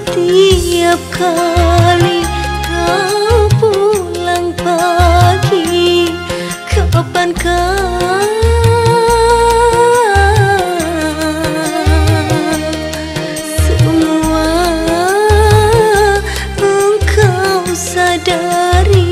Setiap kali kau pulang pagi, kapankah semua engkau sadari?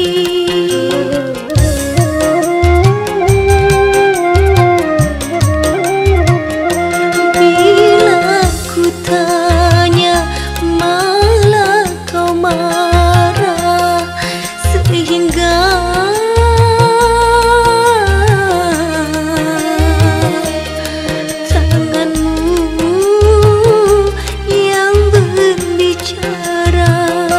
Bila ku tanya malah kau marah, sehingga tanganmu yang berbicara.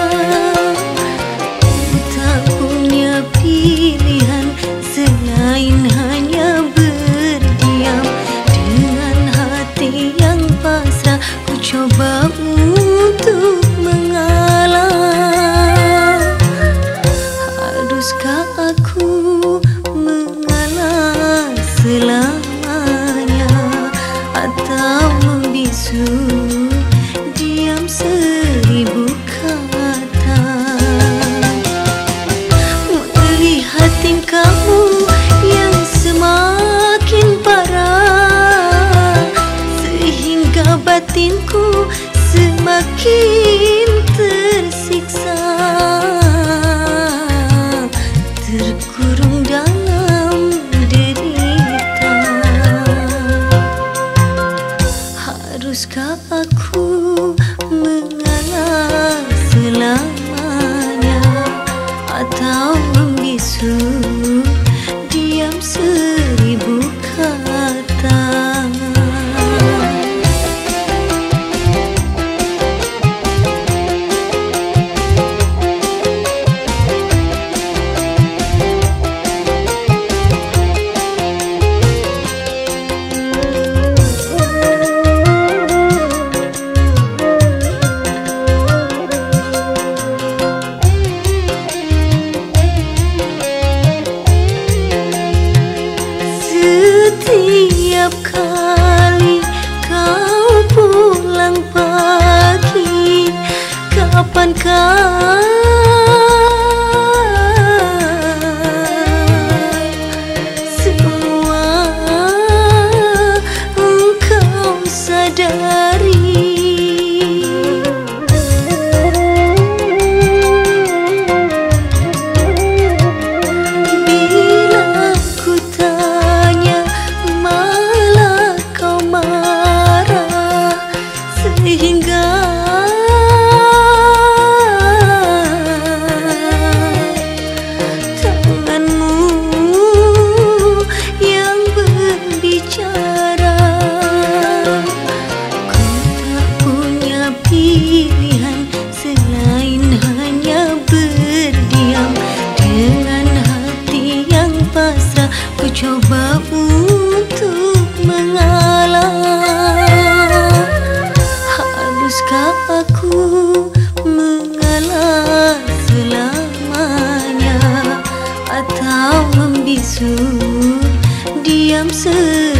Ku tak punya pilihan selain hanya berdiam. Dengan hati yang pasrah ku coba untuk mengalah. Haruskah aku mengalah selamanya, atau membisu diam seribu kata? Melihat tingkahmu yang semakin parah, sehingga batinku semakin tersiksa, terkurung dalam derita. Haruskah aku mengalah selamanya, atau membisu diam seribu kata? Setiap kali kau pulang pagi, kapankah semua engkau sadari? Bila ku tanya malah kau marah, sehingga tanganmu yang berbicara. Ku tak punya pilihan selain hanya berdiam. Dengan hati yang pasrah ku coba untuk mengalah. Haruskah aku mengalah selamanya, atau membisu diam